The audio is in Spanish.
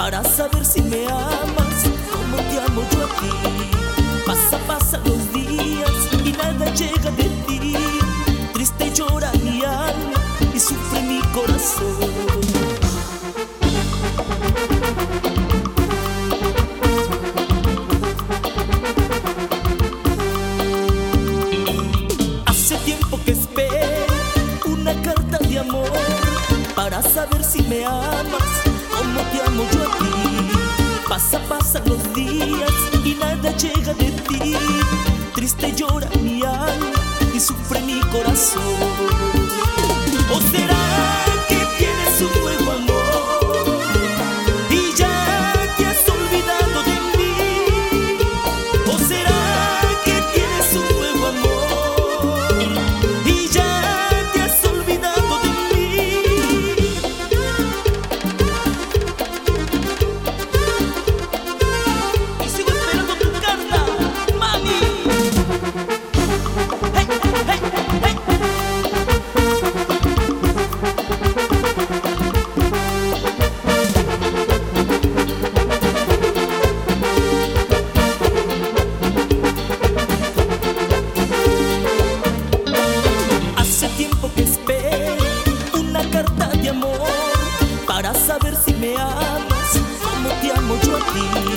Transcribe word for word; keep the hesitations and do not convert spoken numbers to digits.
para saber si me amas como te amo yo a ti. Pasa, pasa los días y nada llega de ti. Triste llora mi alma y sufre mi corazón. Hace tiempo que espero una carta de amor para saber si me amas como te amo yo a ti. Pasa, pasan los días y nada llega de ti. Triste llora mi alma y sufre mi corazón. ¿O será que tienes un nuevo amor y ya te has olvidado de mí? ¿O será que tienes un nuevo amor y ya te has olvidado de mí? Y sigo esperando tu carta, mami. Hey, hey, hey. Hace tiempo que espero una carta de amor para saber si me amas como te amo yo a ti.